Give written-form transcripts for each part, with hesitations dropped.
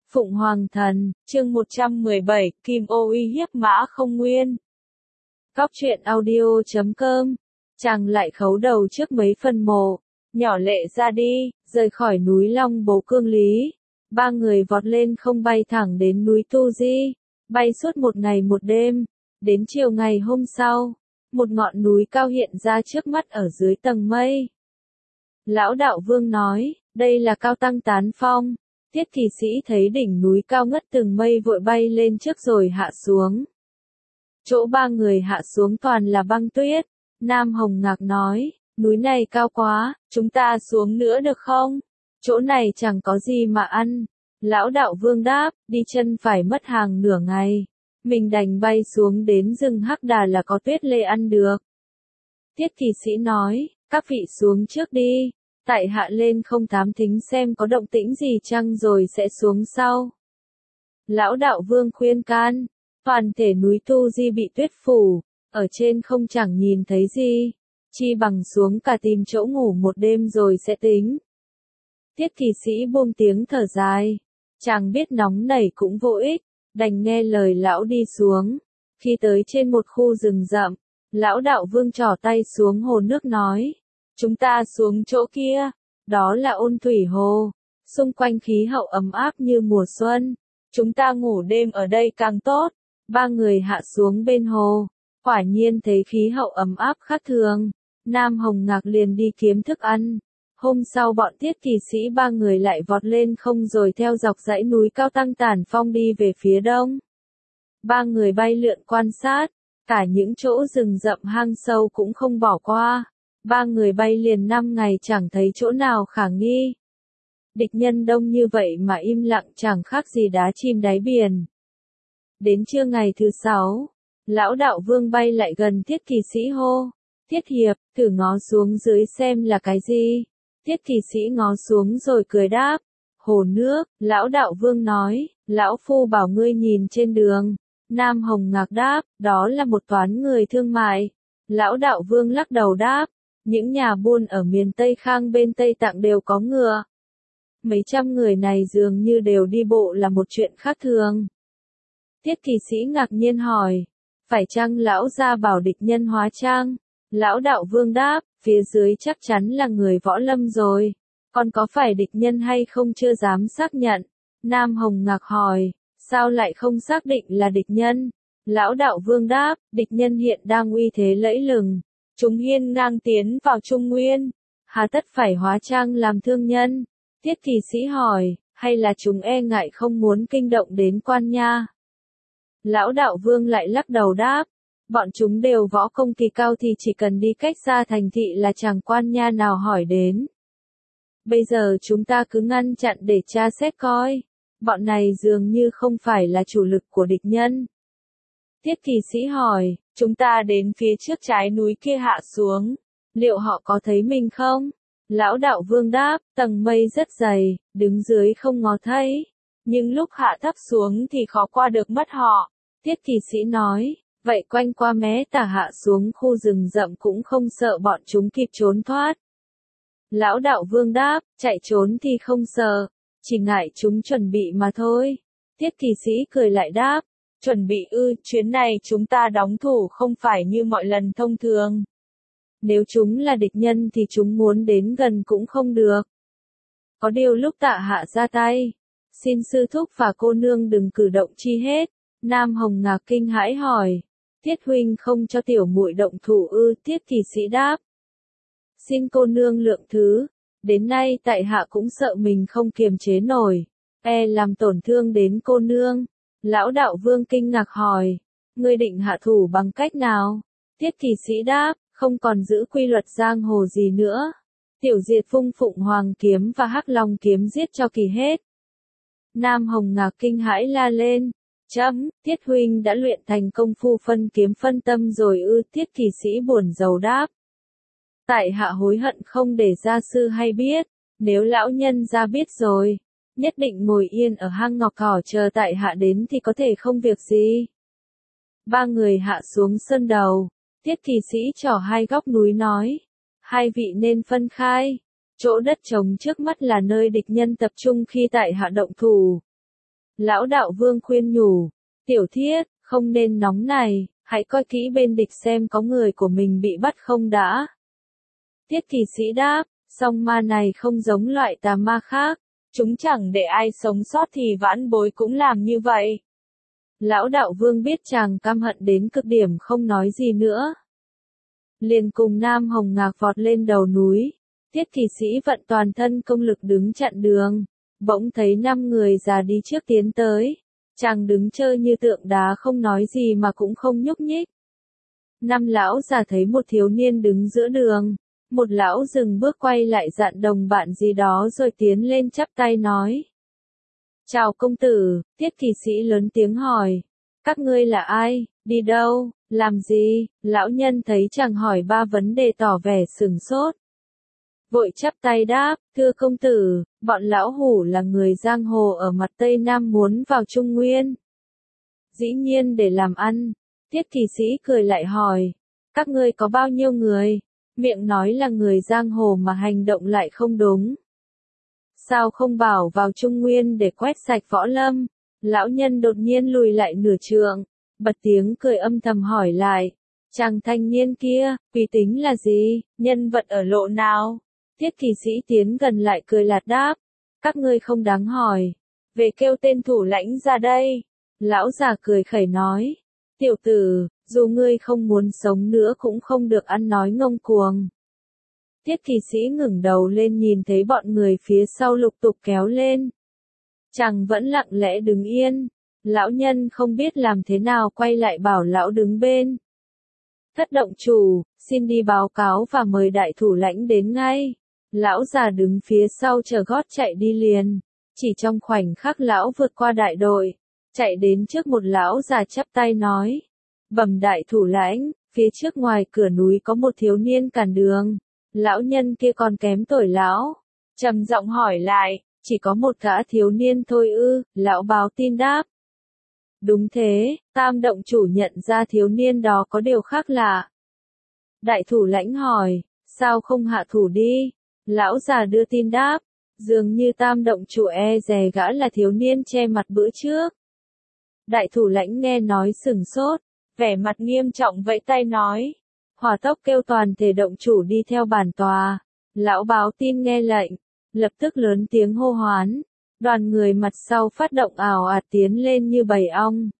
Phụng Hoàng Thần, chương 117, Kim Ô uy hiếp Mã Không Nguyên. Cóc truyện audio.com, chàng lại khấu đầu trước mấy phần mộ, nhỏ lệ ra đi, rời khỏi núi Long Bố Cương Lý. Ba người vọt lên không bay thẳng đến núi Tu Di, bay suốt một ngày một đêm, đến chiều ngày hôm sau, một ngọn núi cao hiện ra trước mắt ở dưới tầng mây. Lão Đạo Vương nói, đây là Cao Tăng Tán Phong. Tiết Kỳ Sĩ thấy đỉnh núi cao ngất từng mây vội bay lên trước rồi hạ xuống. Chỗ ba người hạ xuống toàn là băng tuyết. Nam Hồng Ngạc nói, núi này cao quá, chúng ta xuống nữa được không? Chỗ này chẳng có gì mà ăn. Lão Đạo Vương đáp, đi chân phải mất hàng nửa ngày. Mình đành bay xuống đến rừng Hắc Đà là có tuyết lê ăn được. Tiết Kỳ Sĩ nói, các vị xuống trước đi. Tại hạ lên không thám thính xem có động tĩnh gì chăng rồi sẽ xuống sau. Lão Đạo Vương khuyên can, toàn thể núi Tu Di bị tuyết phủ, ở trên không chẳng nhìn thấy gì, chi bằng xuống cả tìm chỗ ngủ một đêm rồi sẽ tính. Tiết Kỳ Sĩ buông tiếng thở dài, chàng biết nóng nảy cũng vô ích, đành nghe lời lão đi xuống. Khi tới trên một khu rừng rậm, Lão Đạo Vương trỏ tay xuống hồ nước nói, chúng ta xuống chỗ kia, đó là Ôn Thủy Hồ, xung quanh khí hậu ấm áp như mùa xuân, chúng ta ngủ đêm ở đây càng tốt. Ba người hạ xuống bên hồ, quả nhiên thấy khí hậu ấm áp khác thường. Nam Hồng Ngạc liền đi kiếm thức ăn. Hôm sau bọn Tiết Kỳ Sĩ ba người lại vọt lên không rồi theo dọc dãy núi cao Tăng Tản Phong đi về phía đông. Ba người bay lượn quan sát, cả những chỗ rừng rậm hang sâu cũng không bỏ qua. Ba người bay liền 5 ngày chẳng thấy chỗ nào khả nghi. Địch nhân đông như vậy mà im lặng chẳng khác gì đá chìm đáy biển. Đến trưa ngày thứ 6, Lão Đạo Vương bay lại gần Tiết Kỳ Sĩ hô, Tiết Hiệp, thử ngó xuống dưới xem là cái gì. Tiết Kỳ Sĩ ngó xuống rồi cười đáp, hồ nước. Lão Đạo Vương nói, Lão Phu bảo ngươi nhìn trên đường. Nam Hồng Ngạc đáp, đó là một toán người thương mại. Lão Đạo Vương lắc đầu đáp, những nhà buôn ở miền Tây Khang bên Tây Tạng đều có ngựa. Mấy trăm người này dường như đều đi bộ là một chuyện khác thường. Tiết Kỳ Sĩ ngạc nhiên hỏi, phải chăng lão gia bảo địch nhân hóa trang? Lão Đạo Vương đáp, phía dưới chắc chắn là người võ lâm rồi, còn có phải địch nhân hay không chưa dám xác nhận. Nam Hồng Ngạc hỏi, sao lại không xác định là địch nhân? Lão Đạo Vương đáp, địch nhân hiện đang uy thế lẫy lừng, chúng hiên ngang tiến vào Trung Nguyên, hà tất phải hóa trang làm thương nhân? Tiết Kỳ Sĩ hỏi, hay là chúng e ngại không muốn kinh động đến quan nha? Lão Đạo Vương lại lắc đầu đáp, bọn chúng đều võ công kỳ cao thì chỉ cần đi cách xa thành thị là chẳng quan nha nào hỏi đến. Bây giờ chúng ta cứ ngăn chặn để tra xét coi, bọn này dường như không phải là chủ lực của địch nhân. Tiết Kỳ Sĩ hỏi, chúng ta đến phía trước trái núi kia hạ xuống, liệu họ có thấy mình không? Lão Đạo Vương đáp, tầng mây rất dày, đứng dưới không ngó thấy, nhưng lúc hạ thấp xuống thì khó qua được mất họ. Tiết Kỳ Sĩ nói, vậy quanh qua mé tả hạ xuống khu rừng rậm cũng không sợ bọn chúng kịp trốn thoát. Lão Đạo Vương đáp, chạy trốn thì không sợ, chỉ ngại chúng chuẩn bị mà thôi. Tiết Kỳ Sĩ cười lại đáp, chuẩn bị ư, chuyến này chúng ta đóng thủ không phải như mọi lần thông thường. Nếu chúng là địch nhân thì chúng muốn đến gần cũng không được. Có điều lúc tạ hạ ra tay, xin sư thúc và cô nương đừng cử động chi hết. Nam Hồng Ngạc kinh hãi hỏi, Tiết huynh không cho tiểu muội động thủ ư? Tiết Kỳ Sĩ đáp, xin cô nương lượng thứ, đến nay tại hạ cũng sợ mình không kiềm chế nổi, e làm tổn thương đến cô nương. Lão Đạo Vương kinh ngạc hỏi, ngươi định hạ thủ bằng cách nào? Tiết Kỳ Sĩ đáp, không còn giữ quy luật giang hồ gì nữa. Tiểu diệt Phung Phụng Hoàng kiếm và Hắc Long kiếm giết cho kỳ hết. Nam Hồng Ngạc kinh hãi la lên, chấm, Tiết huynh đã luyện thành công phu phân kiếm phân tâm rồi ư? Tiết Kỳ Sĩ buồn rầu đáp, tại hạ hối hận không để gia sư hay biết, nếu lão nhân gia biết rồi, nhất định ngồi yên ở hang ngọc cỏ chờ tại hạ đến thì có thể không việc gì. Ba người hạ xuống sơn đầu, Tiết Kỳ Sĩ trỏ hai góc núi nói, hai vị nên phân khai, chỗ đất trống trước mắt là nơi địch nhân tập trung khi tại hạ động thủ. Lão đạo vương khuyên nhủ, tiểu thiết, không nên nóng này, hãy coi kỹ bên địch xem có người của mình bị bắt không đã. Tiết Kỳ Sĩ đáp, song ma này không giống loại tà ma khác, chúng chẳng để ai sống sót thì vãn bối cũng làm như vậy. Lão đạo vương biết chàng căm hận đến cực điểm không nói gì nữa. Liền cùng Nam Hồng Ngạc vọt lên đầu núi, Tiết Kỳ Sĩ vận toàn thân công lực đứng chặn đường, bỗng thấy 5 người già đi trước tiến tới. Chàng đứng trơ như tượng đá không nói gì mà cũng không nhúc nhích. 5 lão già thấy một thiếu niên đứng giữa đường. Một lão dừng bước quay lại dặn đồng bạn gì đó rồi tiến lên chắp tay nói. Chào công tử, Tiết Kỳ Sĩ lớn tiếng hỏi. Các ngươi là ai, đi đâu, làm gì? Lão nhân thấy chàng hỏi 3 vấn đề tỏ vẻ sửng sốt. Vội chắp tay đáp, thưa công tử, bọn lão hủ là người giang hồ ở mặt Tây Nam muốn vào Trung Nguyên. Dĩ nhiên để làm ăn. Tiết Kỳ Sĩ cười lại hỏi. Các ngươi có bao nhiêu người? Miệng nói là người giang hồ mà hành động lại không đúng. Sao không bảo vào Trung Nguyên để quét sạch võ lâm? Lão nhân đột nhiên lùi lại nửa trượng, bật tiếng cười âm thầm hỏi lại. Chàng thanh niên kia, quý tính là gì, nhân vật ở lộ nào? Tiết Kỳ Sĩ tiến gần lại cười lạt đáp. Các ngươi không đáng hỏi. Về kêu tên thủ lãnh ra đây. Lão già cười khẩy nói. Tiểu tử, dù ngươi không muốn sống nữa cũng không được ăn nói ngông cuồng. Tiết Kỳ Sĩ ngẩng đầu lên nhìn thấy bọn người phía sau lục tục kéo lên. Chàng vẫn lặng lẽ đứng yên. Lão nhân không biết làm thế nào quay lại bảo lão đứng bên. Thất động chủ, xin đi báo cáo và mời đại thủ lãnh đến ngay. Lão già đứng phía sau chờ gót chạy đi liền. Chỉ trong khoảnh khắc lão vượt qua đại đội. Chạy đến trước một lão già chắp tay nói. Bẩm đại thủ lãnh, phía trước ngoài cửa núi có một thiếu niên cản đường. Lão nhân kia còn kém tuổi lão. Trầm giọng hỏi lại, chỉ có một gã thiếu niên thôi ư? Lão báo tin đáp. Đúng thế, Tam động chủ nhận ra thiếu niên đó có điều khác lạ. Đại thủ lãnh hỏi, sao không hạ thủ đi? Lão già đưa tin đáp, dường như Tam động chủ e dè gã là thiếu niên che mặt bữa trước. Đại thủ lãnh nghe nói sửng sốt, vẻ mặt nghiêm trọng vẫy tay nói. Hỏa tốc kêu toàn thể động chủ đi theo bản tòa. Lão báo tin nghe lệnh, lập tức lớn tiếng hô hoán. Đoàn người mặt sau phát động ào ạt tiến lên như bầy ong.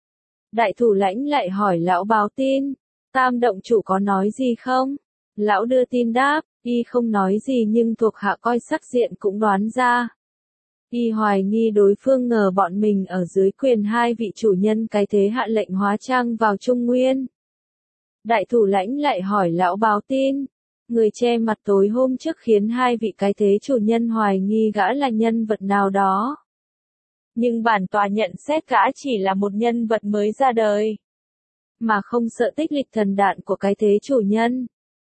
Đại thủ lãnh lại hỏi lão báo tin, Tam động chủ có nói gì không? Lão đưa tin đáp, y không nói gì nhưng thuộc hạ coi sắc diện cũng đoán ra. Y hoài nghi đối phương ngờ bọn mình ở dưới quyền 2 vị chủ nhân cái thế hạ lệnh hóa trang vào Trung Nguyên. Đại thủ lãnh lại hỏi lão báo tin, người che mặt tối hôm trước khiến 2 vị cái thế chủ nhân hoài nghi gã là nhân vật nào đó. Nhưng bản tòa nhận xét gã chỉ là một nhân vật mới ra đời, mà không sợ tích lịch thần đạn của cái thế chủ nhân.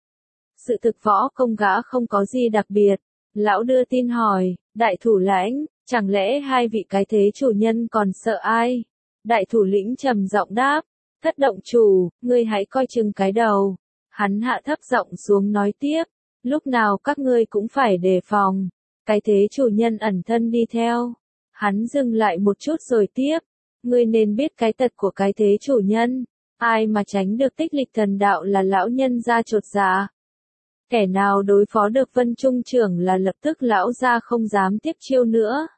Sự thực võ công gã không có gì đặc biệt. Lão đưa tin hỏi, đại thủ lãnh, chẳng lẽ 2 vị cái thế chủ nhân còn sợ ai? Đại thủ lĩnh trầm giọng đáp, thất động chủ, ngươi hãy coi chừng cái đầu. Hắn hạ thấp giọng xuống nói tiếp, lúc nào các ngươi cũng phải đề phòng. Cái thế chủ nhân ẩn thân đi theo. Hắn dừng lại một chút rồi tiếp, ngươi nên biết cái tật của cái thế chủ nhân. Ai mà tránh được tích lịch thần đạo là lão nhân gia chột dạ. Kẻ nào đối phó được Vân Trung trưởng là lập tức lão gia không dám tiếp chiêu nữa.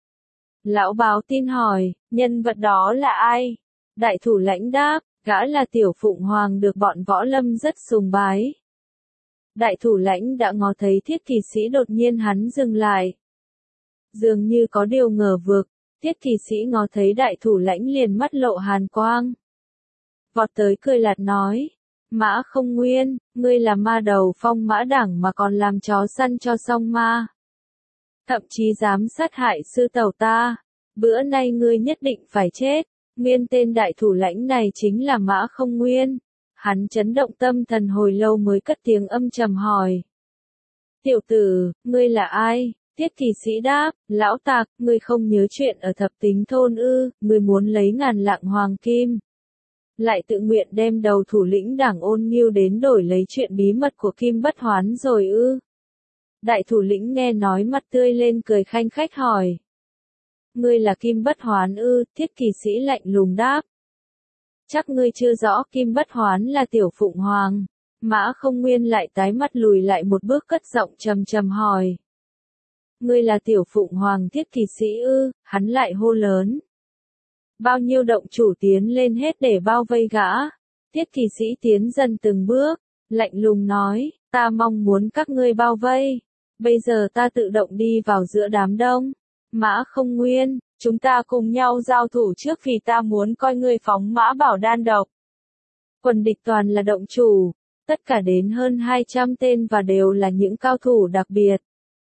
Lão báo tin hỏi, nhân vật đó là ai? Đại thủ lãnh đáp, gã là Tiểu Phụng Hoàng được bọn võ lâm rất sùng bái. Đại thủ lãnh đã ngó thấy Thiết Kỳ Sĩ đột nhiên hắn dừng lại. Dường như có điều ngờ vực, Thiết Kỳ Sĩ ngó thấy đại thủ lãnh liền mắt lộ hàn quang. Vọt tới cười lạt nói, Mã Không Nguyên, ngươi là ma đầu Phong Mã Đảng mà còn làm chó săn cho song ma. Thậm chí dám sát hại sư tẩu ta, bữa nay ngươi nhất định phải chết. Nguyên tên đại thủ lãnh này chính là Mã Không Nguyên. Hắn chấn động tâm thần hồi lâu mới cất tiếng âm trầm hỏi. Tiểu tử, ngươi là ai? Tiết Kỳ Sĩ đáp, lão tạc, ngươi không nhớ chuyện ở Thập Tính thôn ư? Ngươi muốn lấy ngàn lạng hoàng kim, lại tự nguyện đem đầu thủ lĩnh Đảng Ôn Nghiêu đến đổi lấy chuyện bí mật của Kim Bất Hoán rồi ư? Đại thủ lĩnh nghe nói mặt tươi lên cười khanh khách hỏi. Ngươi là Kim Bất Hoán ư? Thiết Kỳ Sĩ lạnh lùng đáp. Chắc ngươi chưa rõ Kim Bất Hoán là Tiểu Phụng Hoàng. Mã Không Nguyên lại tái mắt lùi lại một bước cất giọng trầm trầm hỏi. Ngươi là Tiểu Phụng Hoàng Thiết Kỳ Sĩ ư? Hắn lại hô lớn. Bao nhiêu động chủ tiến lên hết để bao vây gã. Thiết Kỳ Sĩ tiến dần từng bước, lạnh lùng nói, ta mong muốn các ngươi bao vây. Bây giờ ta tự động đi vào giữa đám đông. Mã Không Nguyên, chúng ta cùng nhau giao thủ trước vì ta muốn coi ngươi phóng mã bảo đan độc. Quần địch toàn là động chủ, tất cả đến hơn 200 tên và đều là những cao thủ đặc biệt.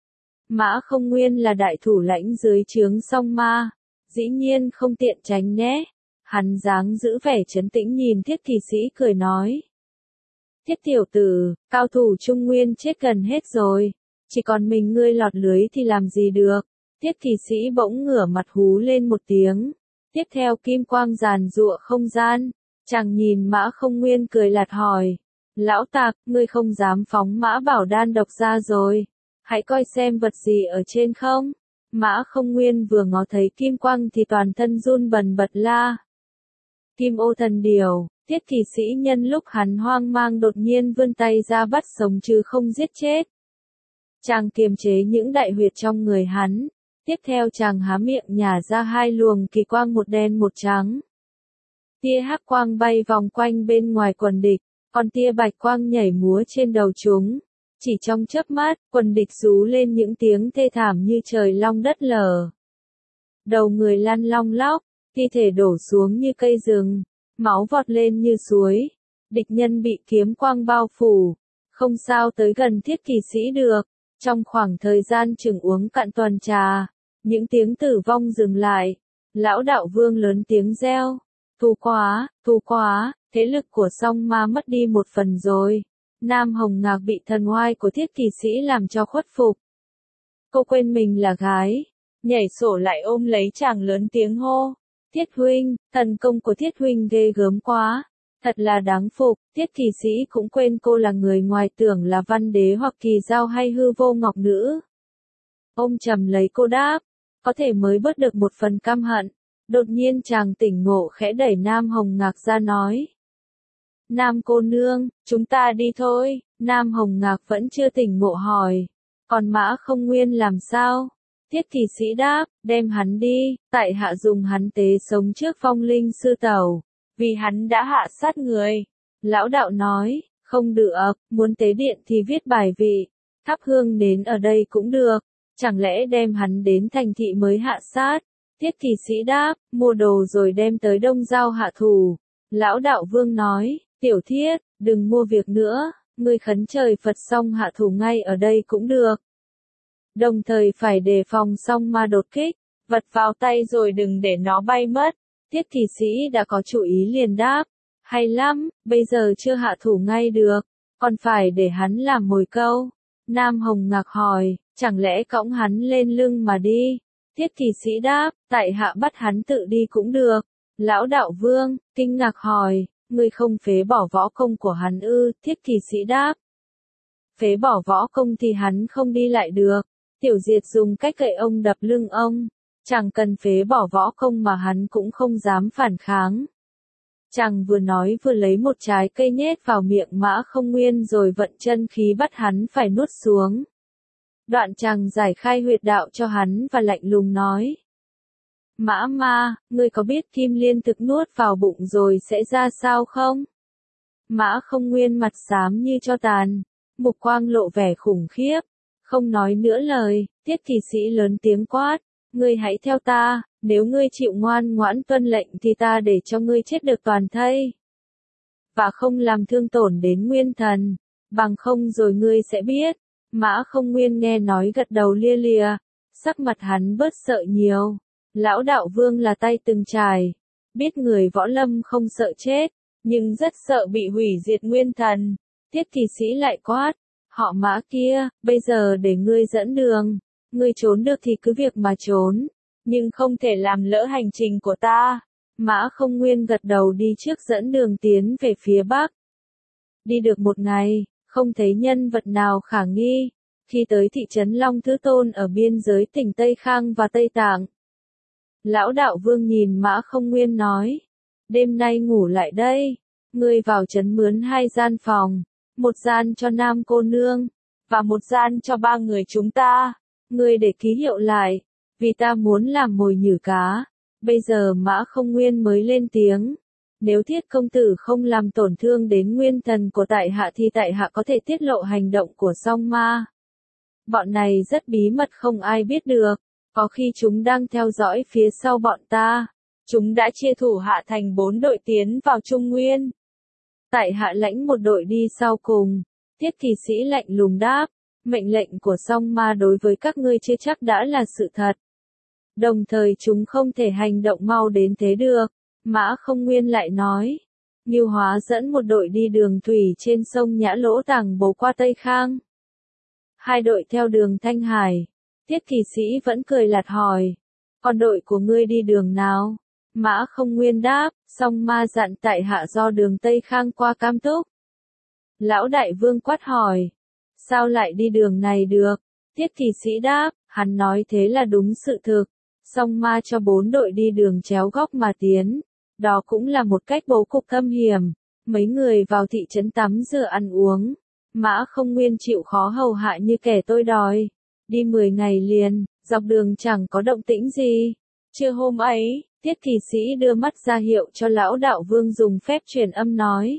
Mã Không Nguyên là đại thủ lãnh dưới trướng Song Ma, dĩ nhiên không tiện tránh né. Hắn dáng giữ vẻ trấn tĩnh nhìn Thiết Kỳ Sĩ cười nói. Thiết tiểu tử, cao thủ Trung Nguyên chết gần hết rồi, chỉ còn mình ngươi lọt lưới thì làm gì được. Thiết Kỳ Sĩ bỗng ngửa mặt hú lên một tiếng. Tiếp theo kim quang giàn giụa không gian. Chàng nhìn Mã Không Nguyên cười lạt hỏi. Lão tạc, ngươi không dám phóng mã bảo đan độc ra rồi. Hãy coi xem vật gì ở trên không. Mã Không Nguyên vừa ngó thấy kim quang thì toàn thân run bần bật la. Kim ô thần điều. Thiết Kỳ Sĩ nhân lúc hắn hoang mang đột nhiên vươn tay ra bắt sống chứ không giết chết. Chàng kiềm chế những đại huyệt trong người hắn. Tiếp theo chàng há miệng nhả ra hai luồng kỳ quang một đen một trắng. Tia hắc quang bay vòng quanh bên ngoài quần địch, còn tia bạch quang nhảy múa trên đầu chúng. Chỉ trong chớp mắt, quần địch rú lên những tiếng thê thảm như trời long đất lở. Đầu người lăn long lóc, thi thể đổ xuống như cây rừng, máu vọt lên như suối. Địch nhân bị kiếm quang bao phủ, không sao tới gần Thiết Kỳ Sĩ được. Trong khoảng thời gian chừng uống cạn tuần trà, những tiếng tử vong dừng lại. Lão đạo vương lớn tiếng reo. Thù quá, thế lực của Song Ma mất đi một phần rồi. Nam Hồng Ngạc bị thần oai của Thiết Kỳ Sĩ làm cho khuất phục. Cô quên mình là gái, nhảy sổ lại ôm lấy chàng lớn tiếng hô. Thiết huynh, thần công của Thiết huynh ghê gớm quá. Thật là đáng phục, Thiết Kỳ Sĩ cũng quên cô là người ngoài tưởng là văn đế hoặc kỳ giao hay hư vô ngọc nữ. Ôm chầm lấy cô đáp, có thể mới bớt được một phần căm hận. Đột nhiên chàng tỉnh ngộ khẽ đẩy Nam Hồng Ngạc ra nói. Nam cô nương, chúng ta đi thôi. Nam Hồng Ngạc vẫn chưa tỉnh ngộ hỏi. Còn Mã Không Nguyên làm sao? Thiết Kỳ Sĩ đáp, đem hắn đi, tại hạ dùng hắn tế sống trước Phong Linh sư tẩu. Vì hắn đã hạ sát người. Lão đạo nói, không được, muốn tế điện thì viết bài vị. Thắp hương đến ở đây cũng được. Chẳng lẽ đem hắn đến thành thị mới hạ sát? Thiết Kỳ Sĩ đáp, mua đồ rồi đem tới Đông Giao hạ thủ. Lão đạo vương nói, tiểu Thiết, đừng mua việc nữa, ngươi khấn trời Phật xong hạ thủ ngay ở đây cũng được. Đồng thời phải đề phòng Song Ma đột kích, vật vào tay rồi đừng để nó bay mất. Thiết Kỳ Sĩ đã có chủ ý liền đáp, hay lắm, bây giờ chưa hạ thủ ngay được, còn phải để hắn làm mồi câu. Nam Hồng Ngạc hỏi, chẳng lẽ cõng hắn lên lưng mà đi? Thiết Kỳ Sĩ đáp, tại hạ bắt hắn tự đi cũng được. Lão đạo vương, kinh ngạc hỏi, ngươi không phế bỏ võ công của hắn ư? Thiết Kỳ Sĩ đáp, phế bỏ võ công thì hắn không đi lại được. Tiểu Diệt dùng cách gậy ông đập lưng ông. Chẳng cần phế bỏ võ công mà hắn cũng không dám phản kháng. Chàng vừa nói vừa lấy một trái cây nhét vào miệng Mã Không Nguyên rồi vận chân khí bắt hắn phải nuốt xuống. Đoạn chàng giải khai huyệt đạo cho hắn và lạnh lùng nói. Mã Ma, ngươi có biết kim liên thực nuốt vào bụng rồi sẽ ra sao không? Mã Không Nguyên mặt xám như tro tàn, mục quang lộ vẻ khủng khiếp, không nói nữa lời. Thiết Kỳ Sĩ lớn tiếng quát. Ngươi hãy theo ta, nếu ngươi chịu ngoan ngoãn tuân lệnh thì ta để cho ngươi chết được toàn thây. Và không làm thương tổn đến nguyên thần, bằng không rồi ngươi sẽ biết. Mã Không Nguyên nghe nói gật đầu lia lịa, sắc mặt hắn bớt sợ nhiều. Lão đạo vương là tay từng trải, biết người võ lâm không sợ chết, nhưng rất sợ bị hủy diệt nguyên thần. Thiết Kỳ Sĩ lại quát, họ Mã kia, bây giờ để ngươi dẫn đường. Ngươi trốn được thì cứ việc mà trốn, nhưng không thể làm lỡ hành trình của ta. Mã Không Nguyên gật đầu đi trước dẫn đường tiến về phía bắc. Đi được một ngày, không thấy nhân vật nào khả nghi. Khi tới thị trấn Long Thứ Tôn ở biên giới tỉnh Tây Khang và Tây Tạng, Lão đạo vương nhìn Mã Không Nguyên nói. Đêm nay ngủ lại đây. Ngươi vào trấn mướn 2 gian phòng. Một gian cho Nam cô nương. Và một gian cho 3 người chúng ta. Ngươi để ký hiệu lại. Vì ta muốn làm mồi nhử cá. Bây giờ Mã Không Nguyên mới lên tiếng. Nếu Thiết công tử không làm tổn thương đến nguyên thần của tại hạ thì tại hạ có thể tiết lộ hành động của song ma. Bọn này rất bí mật không ai biết được. Có khi chúng đang theo dõi phía sau bọn ta. Chúng đã chia thủ hạ thành 4 đội tiến vào Trung Nguyên. Tại hạ lãnh một đội đi sau cùng. Thiết kỳ sĩ lạnh lùng đáp. Mệnh lệnh của song ma đối với các ngươi chưa chắc đã là sự thật. Đồng thời chúng không thể hành động mau đến thế được. Mã Không Nguyên lại nói. Ngưu Hóa dẫn một đội đi đường thủy trên sông Nhã Lỗ Tàng Bố qua Tây Khang. 2 đội theo đường Thanh Hải. Thiết kỳ sĩ vẫn cười lạt hỏi. Còn đội của ngươi đi đường nào? Mã Không Nguyên đáp. Song ma dặn tại hạ do đường Tây Khang qua Cam Túc. Lão đại vương quát hỏi. Sao lại đi đường này được? Thiết kỳ sĩ đáp. Hắn nói thế là đúng sự thực. Song ma cho 4 đội đi đường chéo góc mà tiến. Đó cũng là một cách bố cục thâm hiểm. Mấy người vào thị trấn tắm rửa ăn uống. Mã Không Nguyên chịu khó hầu hạ như kẻ tôi đòi. Đi 10 ngày liền, dọc đường chẳng có động tĩnh gì. Trưa hôm ấy, Thiết kỳ sĩ đưa mắt ra hiệu cho lão đạo vương dùng phép truyền âm nói.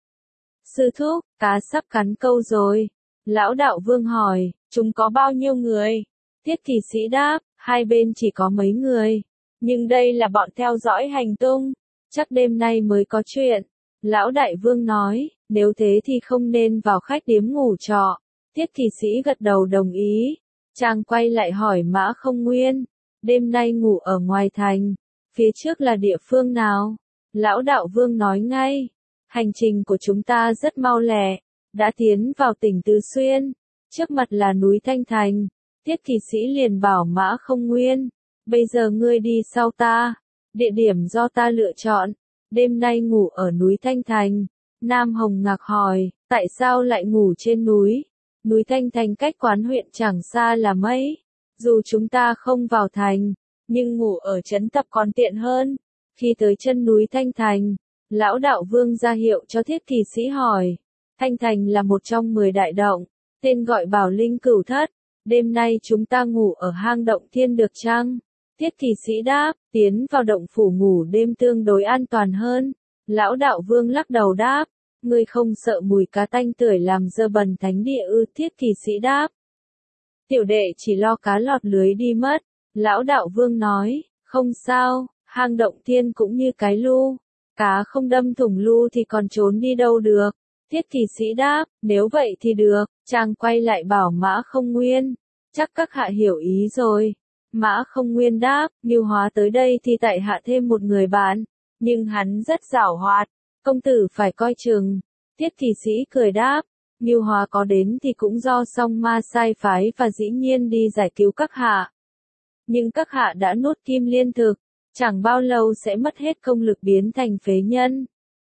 Sư thúc, cá sắp cắn câu rồi. Lão đạo vương hỏi, chúng có bao nhiêu người? Thiết kỳ sĩ đáp, 2 bên chỉ có mấy người. Nhưng đây là bọn theo dõi hành tung. Chắc đêm nay mới có chuyện. Lão đại vương nói, nếu thế thì không nên vào khách điếm ngủ trọ. Thiết kỳ sĩ gật đầu đồng ý. Chàng quay lại hỏi Mã Không Nguyên. Đêm nay ngủ ở ngoài thành. Phía trước là địa phương nào? Lão đạo vương nói ngay. Hành trình của chúng ta rất mau lẹ. Đã tiến vào tỉnh Từ Xuyên. Trước mặt là núi Thanh Thành. Thiết kỳ sĩ liền bảo Mã Không Nguyên. Bây giờ ngươi đi sau ta. Địa điểm do ta lựa chọn. Đêm nay ngủ ở núi Thanh Thành. Nam Hồng Ngạc hỏi, tại sao lại ngủ trên núi? Núi Thanh Thành cách Quán huyện chẳng xa là mấy. Dù chúng ta không vào thành, nhưng ngủ ở trấn tập còn tiện hơn. Khi tới chân núi Thanh Thành, lão đạo vương ra hiệu cho thiết kỳ sĩ hỏi. Thanh Thành là một trong 10 đại động, tên gọi Bảo Linh Cửu Thất. Đêm nay chúng ta ngủ ở hang động thiên được chăng? Thiết kỳ sĩ đáp, tiến vào động phủ ngủ đêm tương đối an toàn hơn. Lão đạo vương lắc đầu đáp, ngươi không sợ mùi cá tanh tưởi làm dơ bẩn thánh địa ư? Thiết kỳ sĩ đáp, tiểu đệ chỉ lo cá lọt lưới đi mất. Lão đạo vương nói, không sao, hang động thiên cũng như cái lu. Cá không đâm thủng lu thì còn trốn đi đâu được. Thiết kỳ sĩ đáp, nếu vậy thì được. Chàng quay lại bảo Mã Không Nguyên, chắc các hạ hiểu ý rồi. Mã Không Nguyên đáp, Ngưu Hóa tới đây thì tại hạ thêm một người bạn, nhưng hắn rất giảo hoạt, công tử phải coi chừng. Thiết kỳ sĩ cười đáp, Ngưu Hóa có đến thì cũng do song ma sai phái và dĩ nhiên đi giải cứu các hạ. Nhưng các hạ đã nuốt kim liên thực, chẳng bao lâu sẽ mất hết công lực biến thành phế nhân.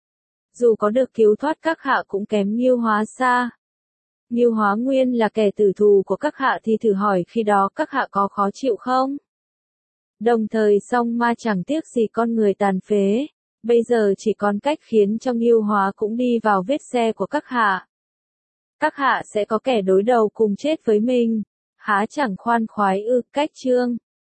Dù có được cứu thoát các hạ cũng kém Ngưu Hóa xa. Ngưu Hóa nguyên là kẻ tử thù của các hạ thì thử hỏi khi đó các hạ có khó chịu không? Đồng thời song ma chẳng tiếc gì con người tàn phế. Bây giờ chỉ còn cách khiến cho Ngưu Hóa cũng đi vào vết xe của các hạ. Các hạ sẽ có kẻ đối đầu cùng chết với mình. Há chẳng khoan khoái ư? Cách chương